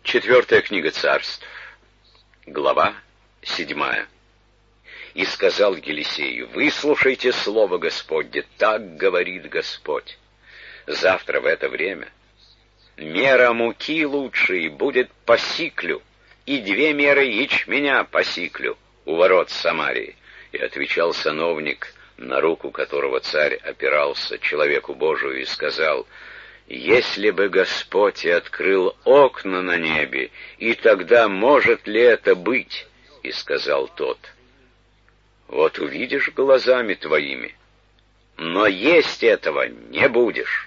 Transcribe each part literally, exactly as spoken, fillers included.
Четвертая книга Царств, глава седьмая. И сказал Елисею: выслушайте слово Господне, так говорит Господь. Завтра в это время мера муки лучшей будет по сиклю, и две меры ячменя по сиклю у ворот Самарии. И отвечал сановник, на руку которого царь опирался, человеку Божию, и сказал: если бы Господь и открыл окна на небе, и тогда может ли это быть? И сказал тот: вот увидишь глазами твоими, но есть этого не будешь.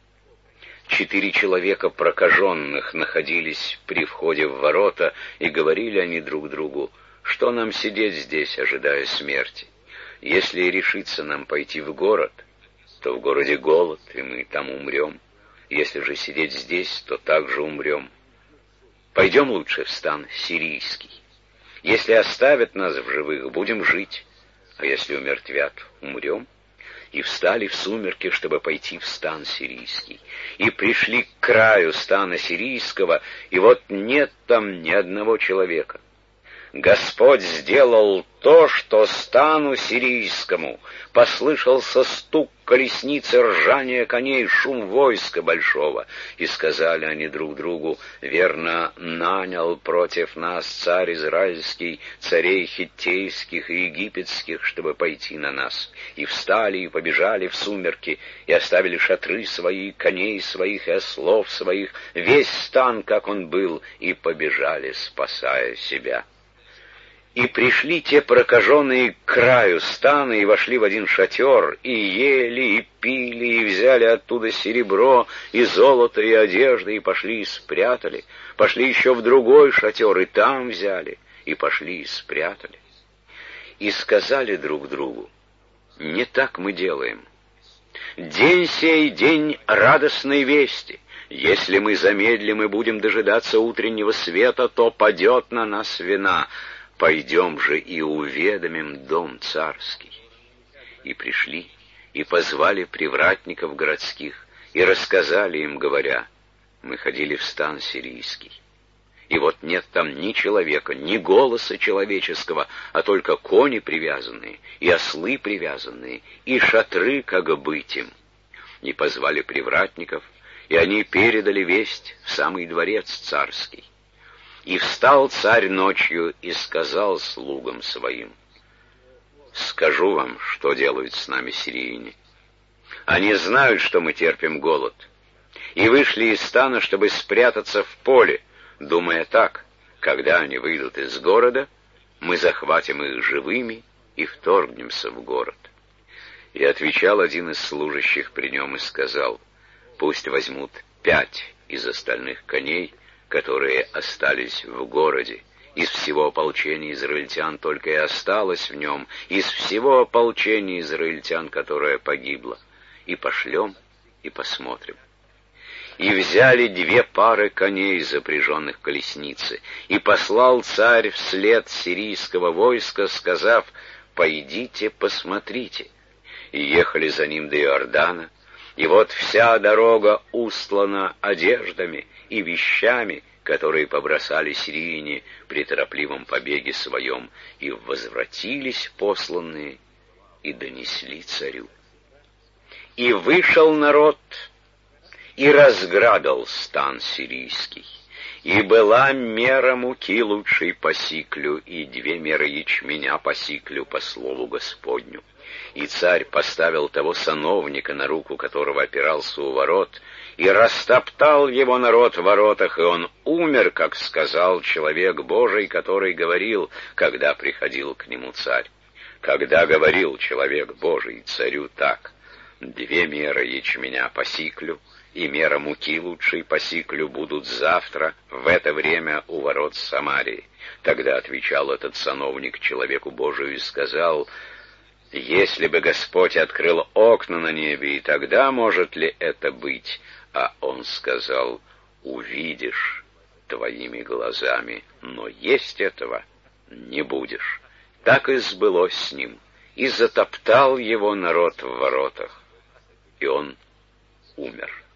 Четыре человека прокаженных находились при входе в ворота, и говорили они друг другу: что нам сидеть здесь, ожидая смерти? Если решится нам пойти в город, то в городе голод, и мы там умрем. Если же сидеть здесь, то также умрем. Пойдем лучше в стан сирийский. Если оставят нас в живых, будем жить, а если умертвят, умрем. И встали в сумерки, чтобы пойти в стан сирийский. И пришли к краю стана сирийского, и вот нет там ни одного человека. Господь сделал то, что стану сирийскому. Послышался стук колесницы, ржание коней, шум войска большого. И сказали они друг другу: верно, нанял против нас царь израильский царей хиттейских и египетских, чтобы пойти на нас. И встали, и побежали в сумерки, и оставили шатры свои, коней своих и ослов своих, весь стан, как он был, и побежали, спасая себя. И пришли те прокаженные к краю стана, и вошли в один шатер, и ели, и пили, и взяли оттуда серебро, и золото, и одежды, и пошли и спрятали. Пошли еще в другой шатер, и там взяли, и пошли и спрятали. И сказали друг другу: не так мы делаем. День сей день радостной вести. Если мы замедлим и будем дожидаться утреннего света, то падет на нас вина. Пойдем же и уведомим дом царский. И пришли, и позвали привратников городских, и рассказали им, говоря: мы ходили в стан сирийский, и вот нет там ни человека, ни голоса человеческого, а только кони привязанные, и ослы привязанные, и шатры, как быть им. И позвали привратников, и они передали весть в самый дворец царский. И встал царь ночью и сказал слугам своим: скажу вам, что делают с нами сирияне. Они знают, что мы терпим голод, и вышли из стана, чтобы спрятаться в поле, думая так: когда они выйдут из города, мы захватим их живыми и вторгнемся в город. И отвечал один из служащих при нем и сказал: пусть возьмут пять из остальных коней, которые остались в городе. Из всего ополчения израильтян только и осталось в нем, из всего ополчения израильтян, которое погибло. И пошлем, и посмотрим. И взяли две пары коней, запряженных в колесницы, и послал царь вслед сирийского войска, сказав: пойдите, посмотрите. И ехали за ним до Иордана, и вот вся дорога устлана одеждами и вещами, которые побросали сирияне при торопливом побеге своем, и возвратились посланные, и донесли царю. И вышел народ, и разграбил стан сирийский, и была мера муки лучшей по сиклю, и две меры ячменя по сиклю по слову Господню. И царь поставил того сановника, на руку которого опирался у ворот, и растоптал его народ в воротах, и он умер, как сказал человек Божий, который говорил, когда приходил к нему царь. Когда говорил человек Божий царю так: две меры ячменя по сиклю и мера муки лучшей по сиклю будут завтра в это время у ворот Самарии. Тогда отвечал этот сановник человеку Божию и сказал: если бы Господь открыл окна на небе, и тогда может ли это быть? А он сказал: увидишь твоими глазами, но есть этого не будешь. Так и сбылось с ним, и затоптал его народ в воротах, и он умер.